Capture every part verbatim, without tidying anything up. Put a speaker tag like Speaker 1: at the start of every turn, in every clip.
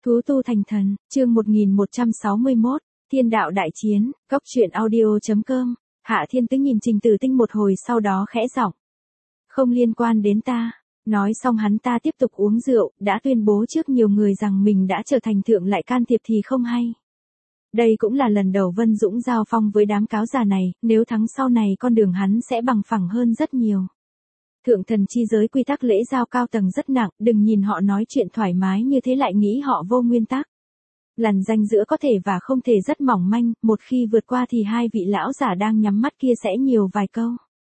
Speaker 1: Thú tu thành thần, chương một nghìn một trăm sáu mươi mốt, Thiên đạo đại chiến, góc truyện audio.com, Hạ Thiên Tứ nhìn Trình Tử Tinh một hồi sau đó khẽ giọng. Không liên quan đến ta. Nói xong hắn ta tiếp tục uống rượu, đã tuyên bố trước nhiều người rằng mình đã trở thành thượng lại can thiệp thì không hay. Đây cũng là lần đầu Vân Dũng giao phong với đám cáo già này, nếu thắng sau này con đường hắn sẽ bằng phẳng hơn rất nhiều. Thượng thần chi giới quy tắc lễ giao cao tầng rất nặng, đừng nhìn họ nói chuyện thoải mái như thế lại nghĩ họ vô nguyên tắc. Lằn ranh giữa có thể và không thể rất mỏng manh, một khi vượt qua thì hai vị lão giả đang nhắm mắt kia sẽ nhiều vài câu.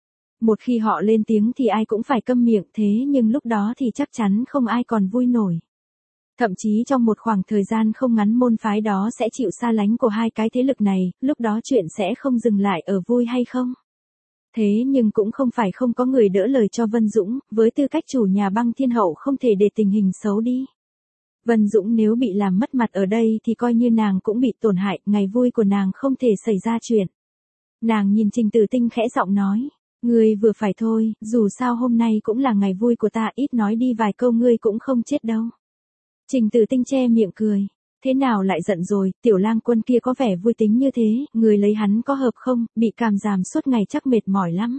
Speaker 1: Một khi họ lên tiếng thì ai cũng phải câm miệng, thế nhưng lúc đó thì chắc chắn không ai còn vui nổi. Thậm chí trong một khoảng thời gian không ngắn môn phái đó sẽ chịu xa lánh của hai cái thế lực này, lúc đó chuyện sẽ không dừng lại ở vui hay không. Thế nhưng cũng không phải không có người đỡ lời cho Vân Dũng, với tư cách chủ nhà Băng Thiên Hậu không thể để tình hình xấu đi. Vân Dũng nếu bị làm mất mặt ở đây thì coi như nàng cũng bị tổn hại, ngày vui của nàng không thể xảy ra chuyện. Nàng nhìn Trình Tử Tinh khẽ giọng nói, ngươi vừa phải thôi, dù sao hôm nay cũng là ngày vui của ta, ít nói đi vài câu ngươi cũng không chết đâu. Trình Tử Tinh che miệng cười. Thế nào lại giận rồi, tiểu lang quân kia có vẻ vui tính như thế, người lấy hắn có hợp không, bị cảm giảm suốt ngày chắc mệt mỏi lắm.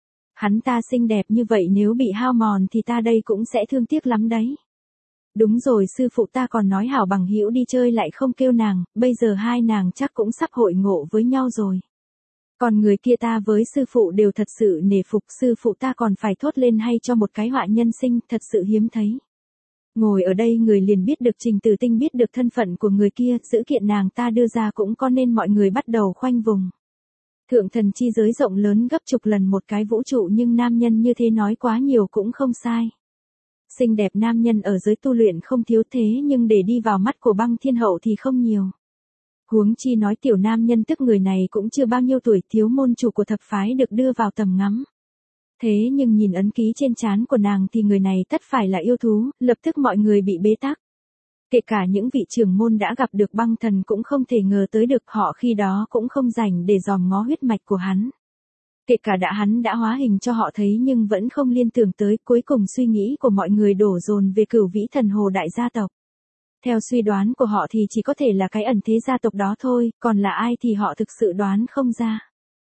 Speaker 1: Hắn ta xinh đẹp như vậy nếu bị hao mòn thì ta đây cũng sẽ thương tiếc lắm đấy. Đúng rồi, sư phụ ta còn nói hảo bằng hữu đi chơi lại không kêu nàng, bây giờ hai nàng chắc cũng sắp hội ngộ với nhau rồi. Còn người kia ta với sư phụ đều thật sự nể phục, sư phụ ta còn phải thốt lên hay cho một cái họa nhân sinh, thật sự hiếm thấy. Ngồi ở đây người liền biết được Trình Tử Tinh biết được thân phận của người kia, dữ kiện nàng ta đưa ra cũng có nên mọi người bắt đầu khoanh vùng. Thượng thần chi giới rộng lớn gấp chục lần một cái vũ trụ nhưng nam nhân như thế nói quá nhiều cũng không sai. Xinh đẹp nam nhân ở giới tu luyện không thiếu thế nhưng để đi vào mắt của Băng Thiên Hậu thì không nhiều. Huống chi nói tiểu nam nhân tức người này cũng chưa bao nhiêu tuổi, thiếu môn chủ của thập phái được đưa vào tầm ngắm. Thế nhưng nhìn ấn ký trên trán của nàng thì người này tất phải là yêu thú, lập tức mọi người bị bế tắc. Kể cả những vị trưởng môn đã gặp được Băng thần cũng không thể ngờ tới được, họ khi đó cũng không rảnh để dòm ngó huyết mạch của hắn. Kể cả đã hắn đã hóa hình cho họ thấy nhưng vẫn không liên tưởng tới, cuối cùng suy nghĩ của mọi người đổ dồn về Cửu Vĩ Thần Hồ đại gia tộc. Theo suy đoán của họ thì chỉ có thể là cái ẩn thế gia tộc đó thôi, còn là ai thì họ thực sự đoán không ra.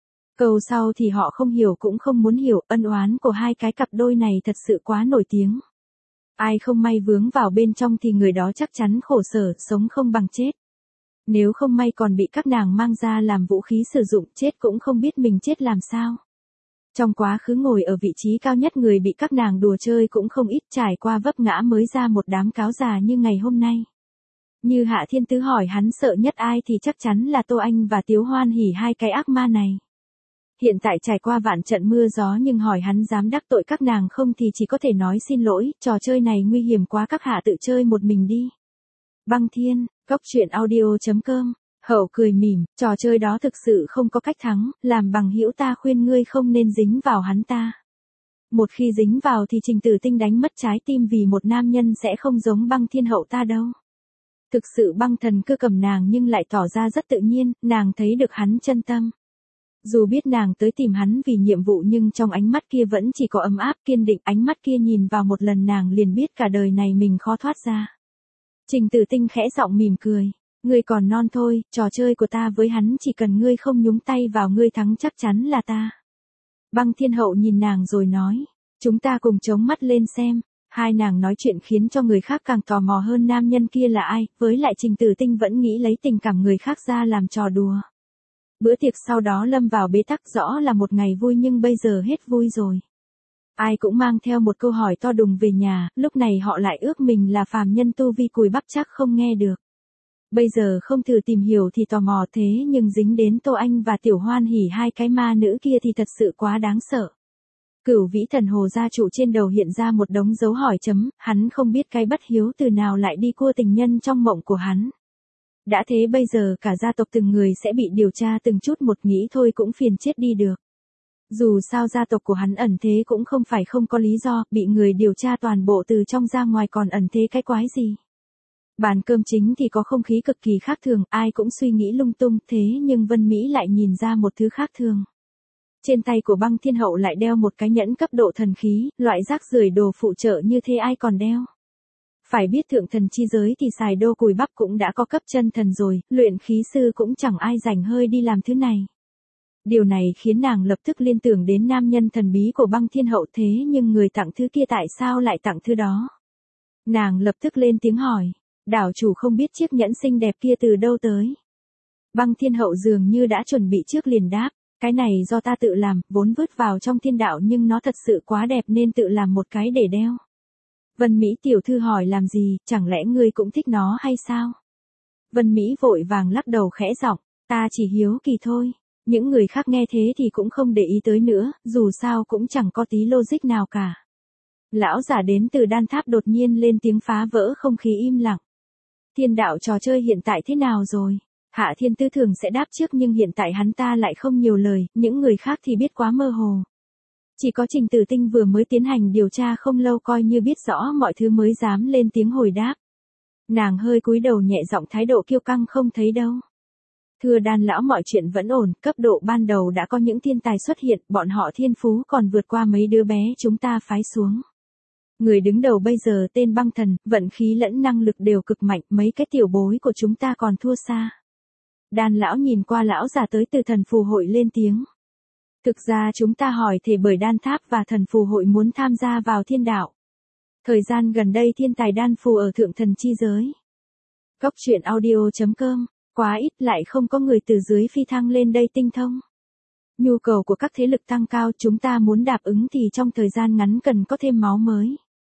Speaker 1: Câu sau thì họ không hiểu cũng không muốn hiểu, ân oán của hai cái cặp đôi này thật sự quá nổi tiếng. Ai không may vướng vào bên trong thì người đó chắc chắn khổ sở, sống không bằng chết. Nếu không may còn bị các nàng mang ra làm vũ khí sử dụng, chết cũng không biết mình chết làm sao. Trong quá khứ ngồi ở vị trí cao nhất người bị các nàng đùa chơi cũng không ít, trải qua vấp ngã mới ra một đám cáo già như ngày hôm nay. Như Hạ Thiên Tứ hỏi hắn sợ nhất ai thì chắc chắn là Tô Anh và Tiếu Hoan Hỉ, hai cái ác ma này. Hiện tại trải qua vạn trận mưa gió nhưng hỏi hắn dám đắc tội các nàng không thì chỉ có thể nói xin lỗi, trò chơi này nguy hiểm quá, các hạ tự chơi một mình đi. Băng Thiên, góc truyện audio.com, Hậu cười mỉm, trò chơi đó thực sự không có cách thắng, làm bằng hữu ta khuyên ngươi không nên dính vào hắn ta. Một khi dính vào thì Trình Tử Tinh đánh mất trái tim vì một nam nhân sẽ không giống Băng Thiên Hậu ta đâu. Thực sự Băng thần cứ cầm nàng nhưng lại tỏ ra rất tự nhiên, nàng thấy được hắn chân tâm. Dù biết nàng tới tìm hắn vì nhiệm vụ nhưng trong ánh mắt kia vẫn chỉ có ấm áp kiên định, ánh mắt kia nhìn vào một lần nàng liền biết cả đời này mình khó thoát ra. Trình Tử Tinh khẽ giọng mỉm cười, ngươi còn non thôi, trò chơi của ta với hắn chỉ cần ngươi không nhúng tay vào ngươi thắng chắc chắn là ta. Băng Thiên Hậu nhìn nàng rồi nói, chúng ta cùng chống mắt lên xem. Hai nàng nói chuyện khiến cho người khác càng tò mò hơn nam nhân kia là ai, với lại Trình Tử Tinh vẫn nghĩ lấy tình cảm người khác ra làm trò đùa. Bữa tiệc sau đó lâm vào bế tắc, rõ là một ngày vui nhưng bây giờ hết vui rồi. Ai cũng mang theo một câu hỏi to đùng về nhà, lúc này họ lại ước mình là phàm nhân tu vi cùi bắp chắc không nghe được. Bây giờ không thử tìm hiểu thì tò mò, thế nhưng dính đến Tô Anh và Tiểu Hoan Hỉ, hai cái ma nữ kia thì thật sự quá đáng sợ. Cửu Vĩ Thần Hồ gia chủ trên đầu hiện ra một đống dấu hỏi chấm, hắn không biết cái bất hiếu từ nào lại đi cua tình nhân trong mộng của hắn. Đã thế bây giờ cả gia tộc từng người sẽ bị điều tra từng chút một, nghĩ thôi cũng phiền chết đi được. Dù sao gia tộc của hắn ẩn thế cũng không phải không có lý do, bị người điều tra toàn bộ từ trong ra ngoài còn ẩn thế cái quái gì. Bàn cơm chính thì có không khí cực kỳ khác thường, ai cũng suy nghĩ lung tung, thế nhưng Vân Mỹ lại nhìn ra một thứ khác thường. Trên tay của Băng Thiên Hậu lại đeo một cái nhẫn cấp độ thần khí, loại rác rưởi đồ phụ trợ như thế ai còn đeo. Phải biết thượng thần chi giới thì xài đô cùi bắp cũng đã có cấp chân thần rồi, luyện khí sư cũng chẳng ai rảnh hơi đi làm thứ này. Điều này khiến nàng lập tức liên tưởng đến nam nhân thần bí của Băng Thiên Hậu, thế nhưng người tặng thứ kia tại sao lại tặng thứ đó? Nàng lập tức lên tiếng hỏi, đảo chủ không biết chiếc nhẫn xinh đẹp kia từ đâu tới. Băng Thiên Hậu dường như đã chuẩn bị trước liền đáp, cái này do ta tự làm, vốn vứt vào trong thiên đạo nhưng nó thật sự quá đẹp nên tự làm một cái để đeo. Vân Mỹ tiểu thư hỏi làm gì, chẳng lẽ ngươi cũng thích nó hay sao? Vân Mỹ vội vàng lắc đầu khẽ giọng, ta chỉ hiếu kỳ thôi. Những người khác nghe thế thì cũng không để ý tới nữa, dù sao cũng chẳng có tí logic nào cả. Lão giả đến từ đan tháp đột nhiên lên tiếng phá vỡ không khí im lặng. Thiên đạo trò chơi hiện tại thế nào rồi? Hạ Thiên Tư thường sẽ đáp trước nhưng hiện tại hắn ta lại không nhiều lời, những người khác thì biết quá mơ hồ. Chỉ có Trình Tử Tinh vừa mới tiến hành điều tra không lâu coi như biết rõ mọi thứ mới dám lên tiếng hồi đáp. Nàng hơi cúi đầu nhẹ giọng, thái độ kiêu căng không thấy đâu. Thưa Đan lão, mọi chuyện vẫn ổn, cấp độ ban đầu đã có những thiên tài xuất hiện, bọn họ thiên phú còn vượt qua mấy đứa bé chúng ta phái xuống. Người đứng đầu bây giờ tên Băng Thần, vận khí lẫn năng lực đều cực mạnh, mấy cái tiểu bối của chúng ta còn thua xa. Đan lão nhìn qua lão già tới từ thần phù hội lên tiếng. Thực ra chúng ta hỏi thể bởi đan tháp và thần phù hội muốn tham gia vào thiên đạo. Thời gian gần đây thiên tài đan phù ở thượng thần chi giới. Cốc truyện audio chấm com, quá ít lại không có người từ dưới phi thăng lên đây tinh thông. Nhu cầu của các thế lực tăng cao, chúng ta muốn đáp ứng thì trong thời gian ngắn cần có thêm máu mới.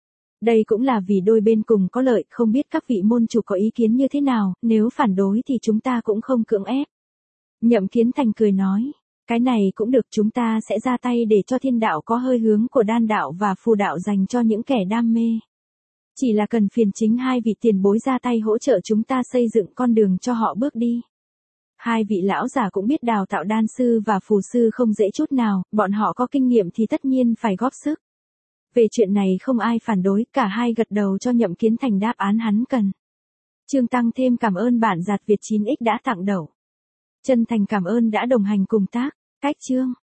Speaker 1: Đây cũng là vì đôi bên cùng có lợi, không biết các vị môn chủ có ý kiến như thế nào, nếu phản đối thì chúng ta cũng không cưỡng ép. Nhậm Kiến Thành cười nói, cái này cũng được, chúng ta sẽ ra tay để cho thiên đạo có hơi hướng của đan đạo và phù đạo dành cho những kẻ đam mê. Chỉ là cần phiền chính hai vị tiền bối ra tay hỗ trợ chúng ta xây dựng con đường cho họ bước đi. Hai vị lão già cũng biết đào tạo đan sư và phù sư không dễ chút nào, bọn họ có kinh nghiệm thì tất nhiên phải góp sức. Về chuyện này không ai phản đối, cả hai gật đầu cho Nhậm Kiến Thành đáp án hắn cần. Trương Tăng thêm cảm ơn bản giạt Việt chín x đã tặng đậu. Chân thành cảm ơn đã đồng hành cùng tác. Cách chương